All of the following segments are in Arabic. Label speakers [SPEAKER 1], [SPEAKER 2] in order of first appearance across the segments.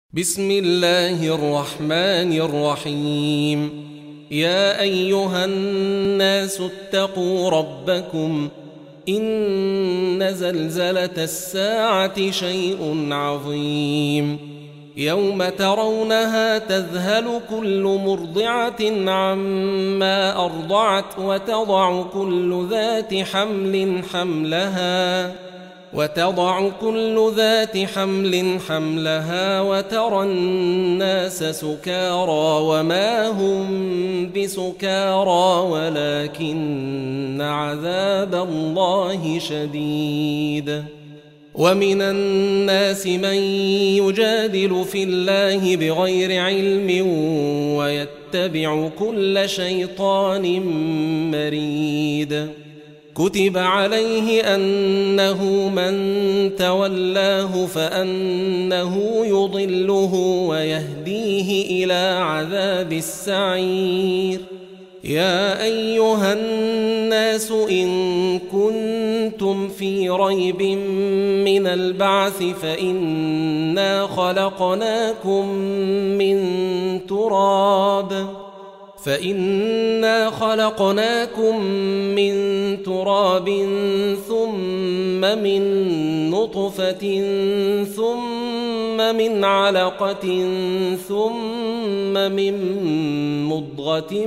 [SPEAKER 1] بسم الله الرحمن الرحيم. يا أيها الناس اتقوا ربكم إن زلزلة الساعة شيء عظيم. يوم ترونها تذهل كل مرضعة عما أرضعت وتضع كل ذات حمل حملها وترى الناس سكارى وما هم بسكارى ولكن عذاب الله شديد. ومن الناس من يجادل في الله بغير علم ويتبع كل شيطان مريد. كتب عليه أنه من تولاه فأنه يضله ويهديه إلى عذاب السعير. يا أيها الناس إن كنتم في ريب من البعث فإنا خلقناكم من تراب ثم من نطفة ثم من علقة ثم من مضغة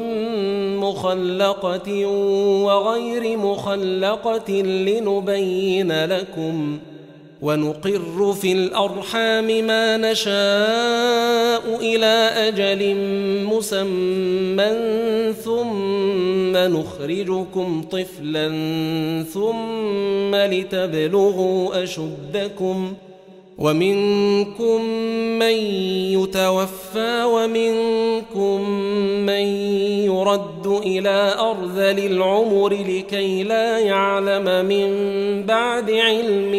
[SPEAKER 1] مخلقة وغير مخلقة لنبين لكم ونقر في الأرحام ما نشاء إلى أجل مسمى ثم نخرجكم طفلا ثم لتبلغوا أشدكم ومنكم من يتوفى ومنكم من يرد إلى أرذل العمر لكي لا يعلم من بعد علم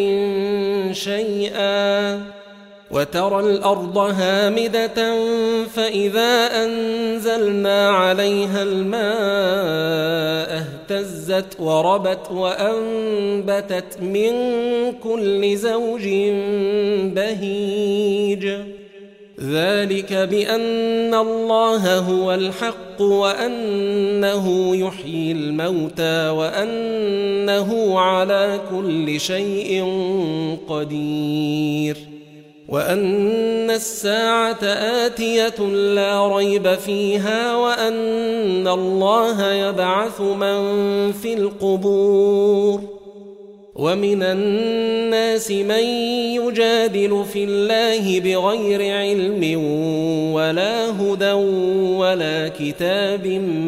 [SPEAKER 1] شيئا. وترى الأرض هامدة فإذا أنزلنا عليها الماء اهتزت وربت وأنبتت من كل زوج بهيج. ذلك بأن الله هو الحق وأنه يحيي الموتى وأنه على كل شيء قدير وأن الساعة آتية لا ريب فيها وأن الله يبعث من في القبور. ومن الناس من يجادل في الله بغير علم ولا هدى ولا كتاب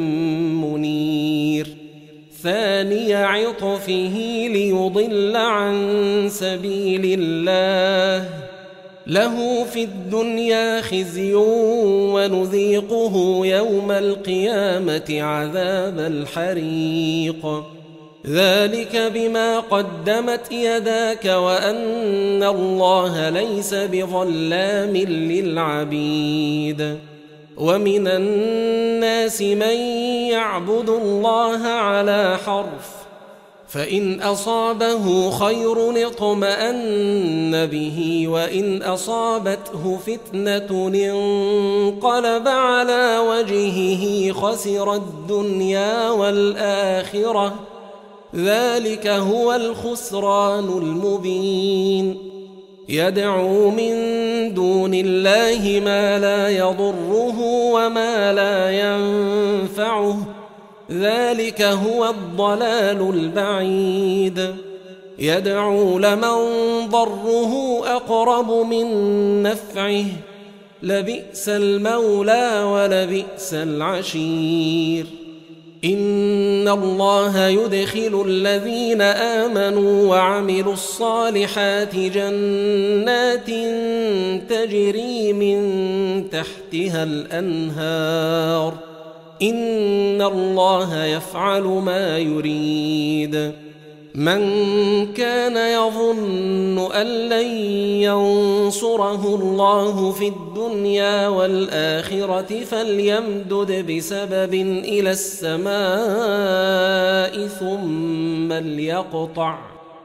[SPEAKER 1] منير. ثاني عطفه ليضل عن سبيل الله له في الدنيا خزي ونذيقه يوم القيامة عذاب الحريق. ذلك بما قدمت يداك وأن الله ليس بظلام للعبيد. ومن الناس من يعبد الله على حرف فإن أصابه خير اطمأن به وإن أصابته فتنة انقلب على وجهه خسر الدنيا والآخرة. ذلك هو الخسران المبين. يدعو من دون الله ما لا يضره وما لا ينفعه. ذلك هو الضلال البعيد. يدعو لمن ضره أقرب من نفعه لبئس المولى ولبئس العشير. إن الله يدخل الذين آمنوا وعملوا الصالحات جنات تجري من تحتها الأنهار. إن الله يفعل ما يريد. من كان يظن أن لن ينصره الله في الدنيا والآخرة فليمدد بسبب إلى السماء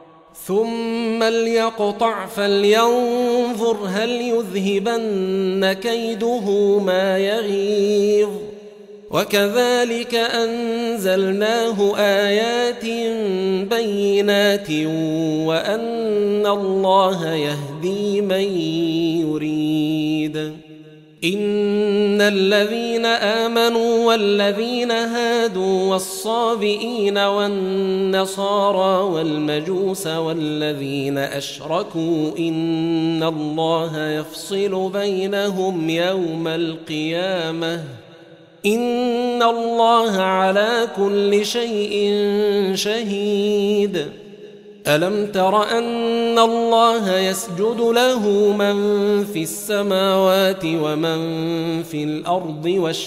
[SPEAKER 1] ثم ليقطع فلينظر هل يذهبن كيده ما يغيظ وكذلك أنزلناه آيات بينات وأن الله يهدي من يريد. إن الذين آمنوا والذين هادوا والصابئين والنصارى والمجوس والذين أشركوا إن الله يفصل بينهم يوم القيامة إن الله على كل شيء شهيد. ألم تر أن الله يسجد له من في السماوات ومن في الأرض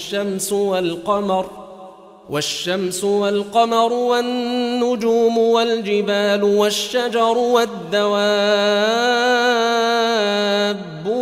[SPEAKER 1] والشمس والقمر والنجوم والجبال والشجر والدواب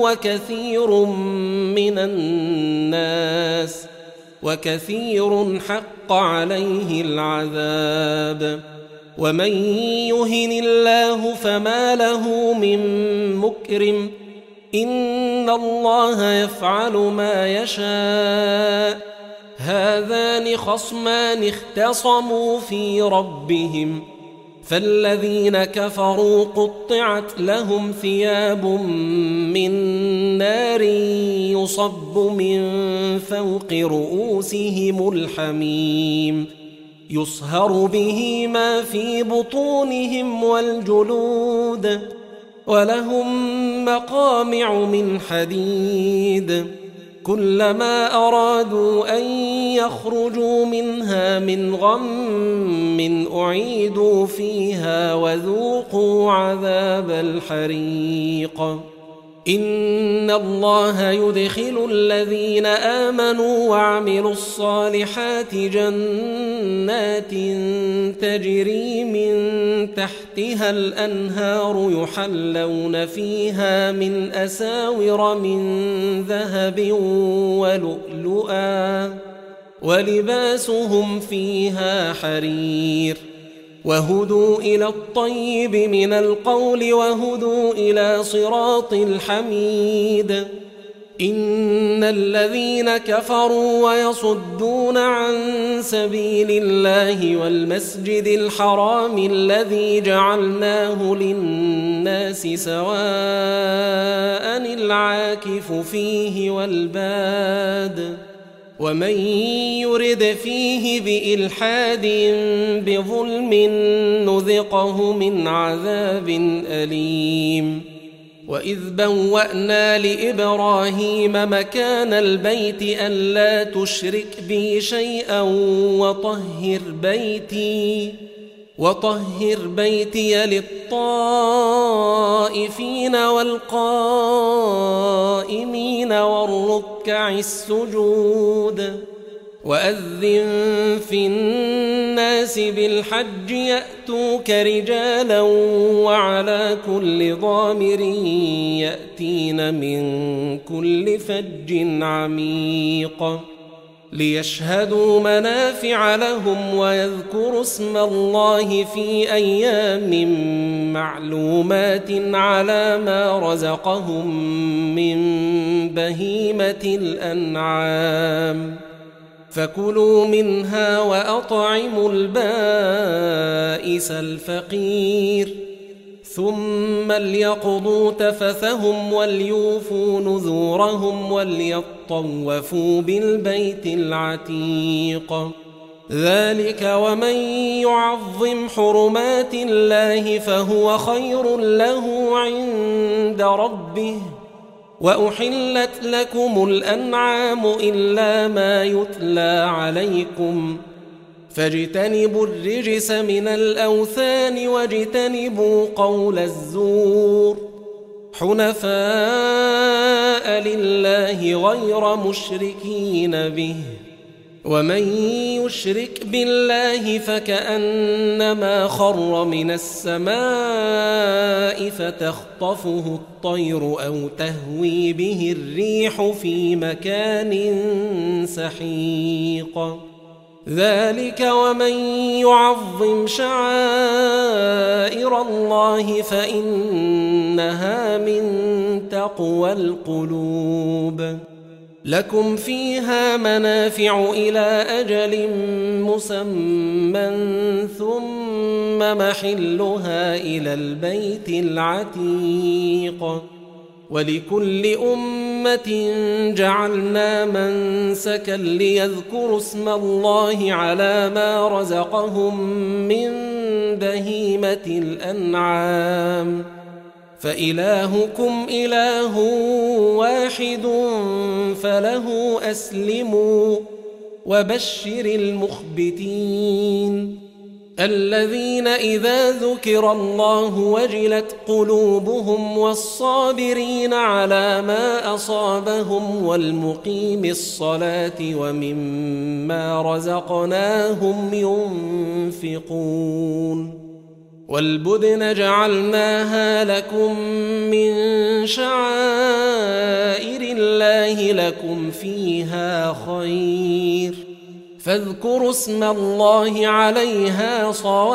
[SPEAKER 1] وكثير حق عليه العذاب. ومن يهن الله فما له من مكرم إن الله يفعل ما يشاء. هذان خصمان اختصموا في ربهم فالذين كفروا قطعت لهم ثياب من نار يصب من فوق رؤوسهم الحميم يصهر به ما في بطونهم والجلود ولهم مقامع من حديد كلما أرادوا أن يخرجوا منها من غم أعيدوا فيها وذوقوا عذاب الحريق. إن الله يدخل الذين آمنوا وعملوا الصالحات جنات تجري من تحتها الأنهار يحلون فيها من أساور من ذهب ولؤلؤا ولباسهم فيها حرير وهدوا إلى الطيب من القول وهدوا إلى صراط الحميد. إن الذين كفروا ويصدون عن سبيل الله والمسجد الحرام الذي جعلناه للناس سواء العاكف فيه والباد ومن يرد فيه بإلحاد بظلم نذقه من عذاب أليم. وإذ بوأنا لإبراهيم مكان البيت ألا تشرك بي شيئا وطهر بيتي للطائفين والقائمين والركع السجود. وأذن في الناس بالحج يأتوك رجالا وعلى كل ضامر يأتين من كل فج عميق ليشهدوا منافع لهم ويذكروا اسم الله في أيام معلومات على ما رزقهم من بهيمة الأنعام فكلوا منها وأطعموا البائس الفقير ثم ليقضوا تفثهم وليوفوا نذورهم وليطوفوا بالبيت العتيق. ذلك ومن يعظم حرمات الله فهو خير له عند ربه. وأحلت لكم الأنعام إلا ما يتلى عليكم فاجتنبوا الرجس من الأوثان واجتنبوا قول الزور حنفاء لله غير مشركين به. ومن يشرك بالله فكأنما خر من السماء فتخطفه الطير أو تهوي به الريح في مكان سحيق. ذلك ومن يعظم شعائر الله فإنها من تقوى القلوب. لكم فيها منافع إلى أجل مسمى ثم محلها إلى البيت العتيق. ولكل أمة جعلنا منسكا ليذكروا اسم الله على ما رزقهم من بهيمة الأنعام فإلهكم إله واحد فله أسلموا وبشر المخبتين الذين إذا ذكر الله وجلت قلوبهم والصابرين على ما أصابهم والمقيم الصلاة ومما رزقناهم ينفقون. والبدن جعلناها لكم من شعائر الله لكم فيها خير فاذكروا اسم الله عليها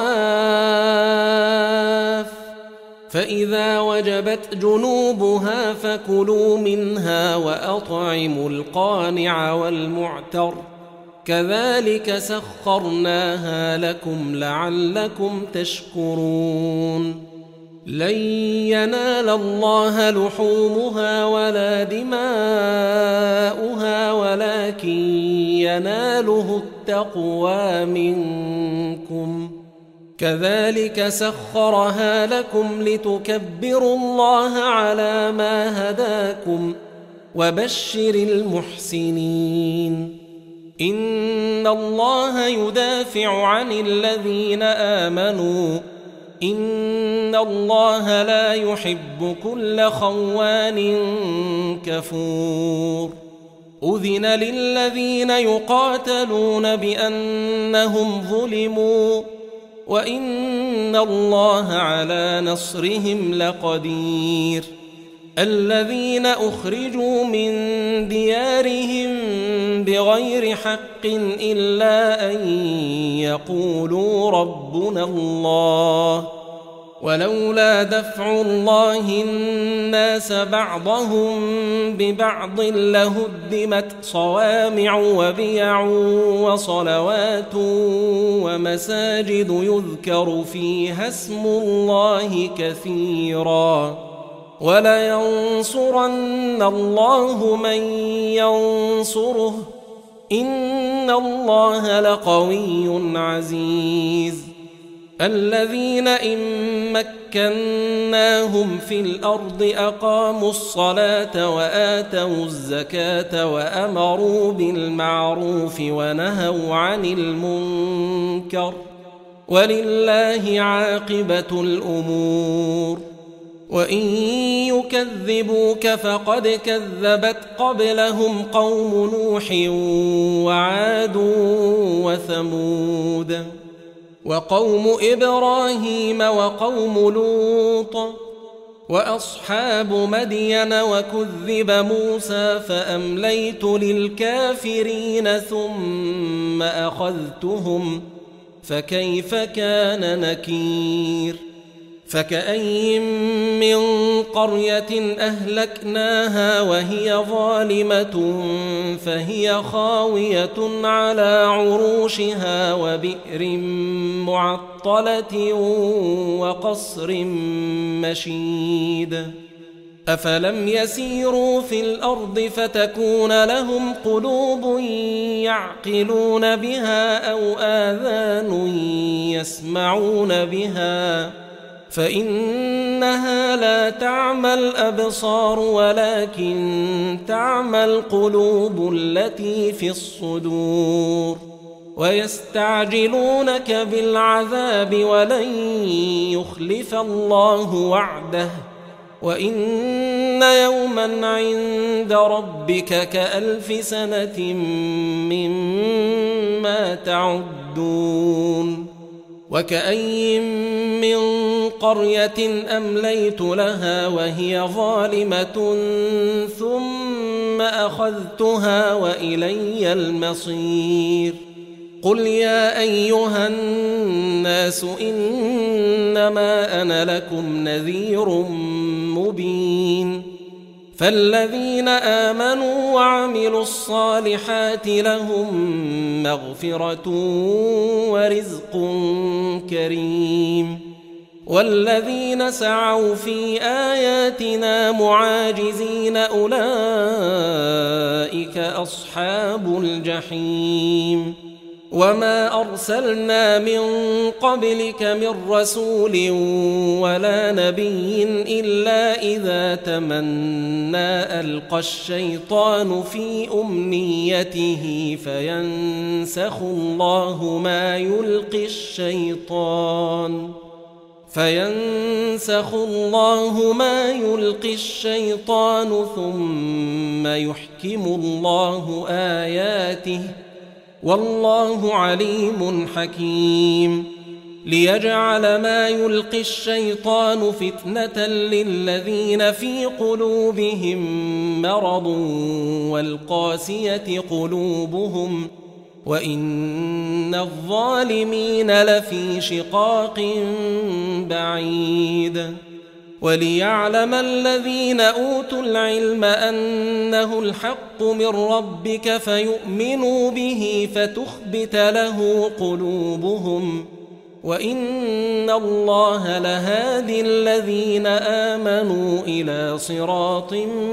[SPEAKER 1] صواف فإذا وجبت جنوبها فكلوا منها وأطعموا القانع والمعتر كذلك سخرناها لكم لعلكم تشكرون. لن ينال الله لحومها ولا دماؤها ولكن يناله التقوى منكم كذلك سخرها لكم لتكبروا الله على ما هداكم وبشر المحسنين. إن الله يدافع عن الذين آمنوا إن الله لا يحب كل خوان كفور. أذن للذين يقاتلون بأنهم ظلموا وإن الله على نصرهم لقدير. الذين أخرجوا من ديارهم بغير حق إلا أن يقولوا ربنا الله ولولا دفع الله الناس بعضهم ببعض لهدمت صوامع وبيع وصلوات ومساجد يذكر فيها اسم الله كثيرا ولينصرن الله من ينصره إن الله لقوي عزيز. الذين إن مكناهم في الأرض أقاموا الصلاة وآتوا الزكاة وأمروا بالمعروف ونهوا عن المنكر ولله عاقبة الأمور. وإن يكذبوك فقد كذبت قبلهم قوم نوح وعاد وثمود وقوم إبراهيم وقوم لوط وأصحاب مدين وكذب موسى فأمليت للكافرين ثم أخذتهم فكيف كان نكير. فكأين من قرية أهلكناها وهي ظالمة فهي خاوية على عروشها وبئر معطلة وقصر مشيد. أفلم يسيروا في الأرض فتكون لهم قلوب يعقلون بها أو آذان يسمعون بها فإنها لا تعمى الأبصار ولكن تعمى القلوب التي في الصدور. ويستعجلونك بالعذاب ولن يخلف الله وعده وإن يوما عند ربك كألف سنة مما تعدون. وكأين من قرية أمليت لها وهي ظالمة ثم أخذتها وإلي المصير. قل يا أيها الناس إنما أنا لكم نذير مبين فالذين آمنوا وعملوا الصالحات لهم مغفرة ورزق كريم والذين سعوا في آياتنا معاجزين أولئك أصحاب الجحيم وما أرسلنا من قبلك من رسول ولا نبي إلا إذا تمنى ألقى الشيطان في أمنيته فينسخ الله ما يلقي الشيطان ثم يحكم الله آياته والله عليم حكيم ليجعل ما يلقي الشيطان فتنة للذين في قلوبهم مرض والقاسية قلوبهم وإن الظالمين لفي شقاق بعيد وليعلم الذين أوتوا العلم أنه الحق من ربك فيؤمنوا به فتخبت له قلوبهم وإن الله لهادي الذين آمنوا إلى صراط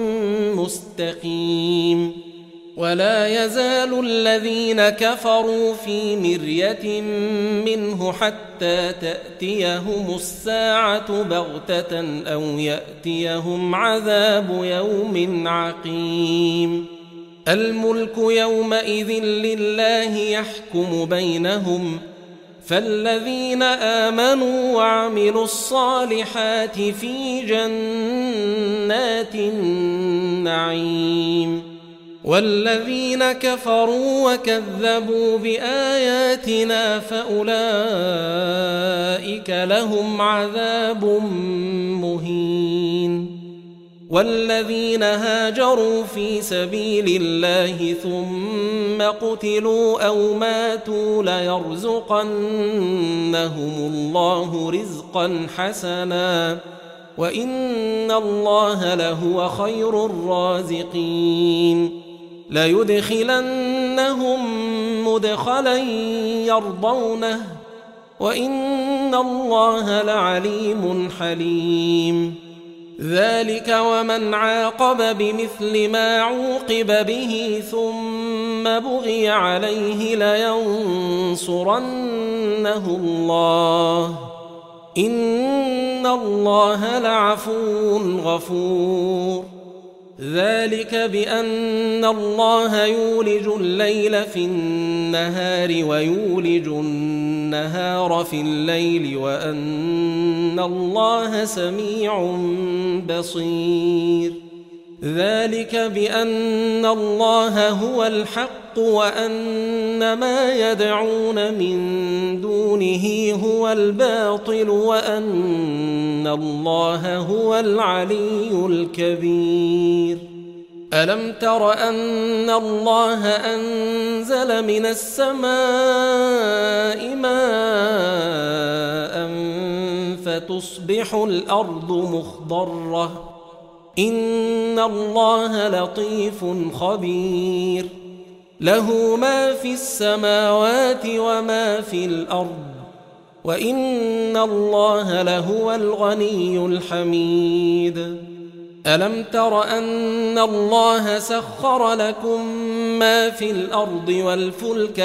[SPEAKER 1] مستقيم ولا يزال الذين كفروا في مرية منه حتى تأتيهم الساعة بغتة أو يأتيهم عذاب يوم عقيم الملك يومئذ لله يحكم بينهم فالذين آمنوا وعملوا الصالحات في جنات النعيم والذين كفروا وكذبوا بآياتنا فأولئك لهم عذاب مهين والذين هاجروا في سبيل الله ثم قتلوا أو ماتوا ليرزقنهم الله رزقا حسنا وإن الله لهو خير الرازقين ليدخلنهم مدخلا يرضونه وإن الله لعليم حليم ذلك ومن عاقب بمثل ما عوقب به ثم بغي عليه لينصرنه الله إن الله لعفو غفور ذلك بأن الله يولج الليل في النهار ويولج النهار في الليل وأن الله سميع بصير ذلك بأن الله هو الحق وأن ما يدعون من دونه هو الباطل وأن الله هو العلي الكبير ألم تر أن الله أنزل من السماء ماء فتصبح الأرض مخضرة إن الله لطيف خبير له ما في السماوات وما في الأرض وإن الله لهو الغني الحميد ألم تر أن الله سخر لكم ما في الأرض والفلك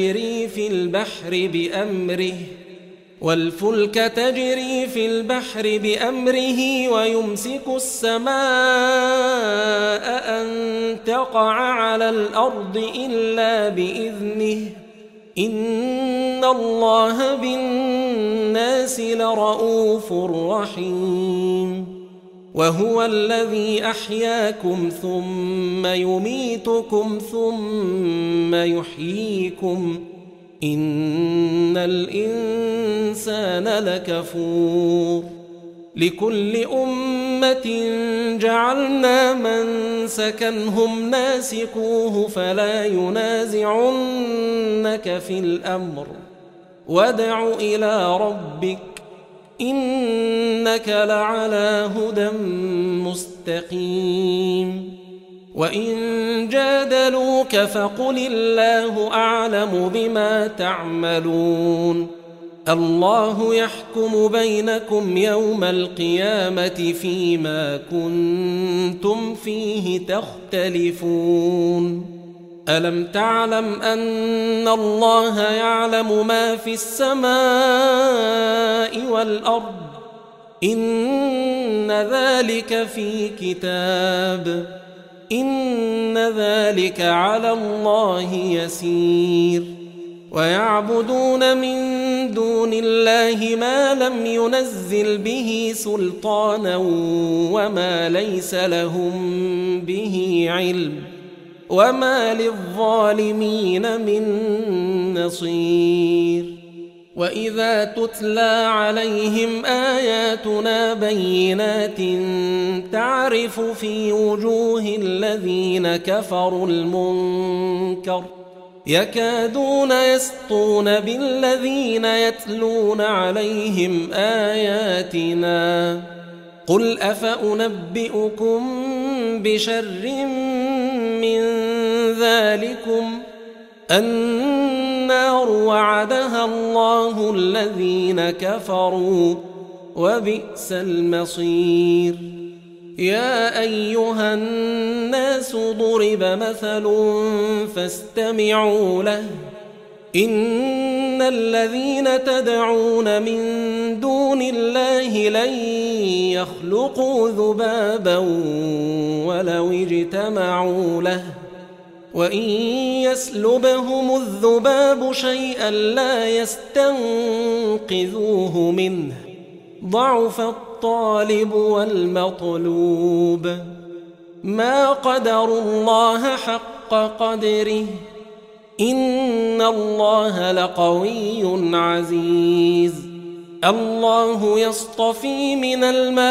[SPEAKER 1] تجري في البحر بأمره ويمسك السماء أن تقع على الأرض إلا بإذنه إن الله بالناس لرؤوف رحيم وهو الذي أحياكم ثم يميتكم ثم يحييكم إن الإنسان لكفور لكل أمة جعلنا منسكا هم ناسكوه فلا ينازعنك في الأمر وادع إلى ربك إنك لعلى هدى مستقيم وإن جادلوك فقل الله أعلم بما تعملون الله يحكم بينكم يوم القيامة فيما كنتم فيه تختلفون ألم تعلم أن الله يعلم ما في السماء والأرض إن ذلك في كتاب إن ذلك على الله يسير ويعبدون من دون الله ما لم ينزل به سلطانا وما ليس لهم به علم وما للظالمين من نصير وإذا تتلى عليهم آياتنا بينات تعرف في وجوه الذين كفروا المنكر يكادون يسطون بالذين يتلون عليهم آياتنا قل أفأنبئكم بشر من ذلكم النار وعدها الله الذين كفروا وبئس المصير يا أيها الناس ضرب مثل فاستمعوا له إن الذين تدعون من دون الله لن يخلقوا ذبابا ولو اجتمعوا له وإن يسلبهم الذباب شيئا لا يستنقذوه منه ضعف الطالب والمطلوب ما قدروا الله حق قدره إن الله لقوي عزيز الله يصطفي من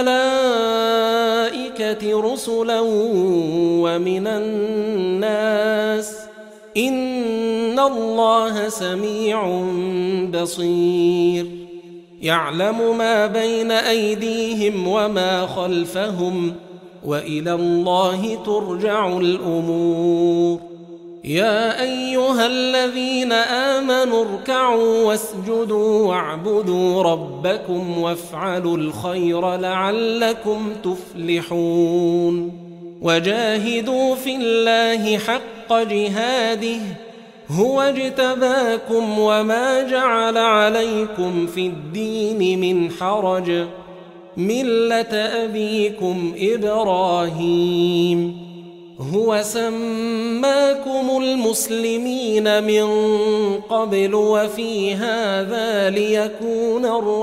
[SPEAKER 1] الملائكة رسلا ومن الناس إن الله سميع بصير يعلم ما بين أيديهم وما خلفهم وإلى الله ترجع الأمور يا أيها الذين آمنوا اركعوا واسجدوا واعبدوا ربكم وافعلوا الخير لعلكم تفلحون وجاهدوا في الله حق جهاده هو اجتباكم وما جعل عليكم في الدين من حرج ملة أبيكم إبراهيم هو سماكم المسلمين من قبل وفي هذا ليكون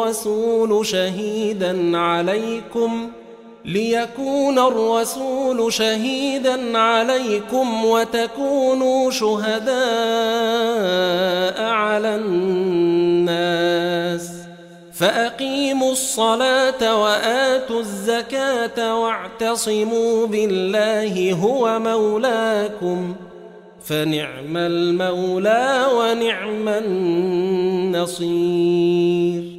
[SPEAKER 1] الرسول شهيدا عليكم وتكونوا شهداء على الناس فأقيموا الصلاة وآتوا الزكاة واعتصموا بالله هو مولاكم فنعم المولى ونعم النصير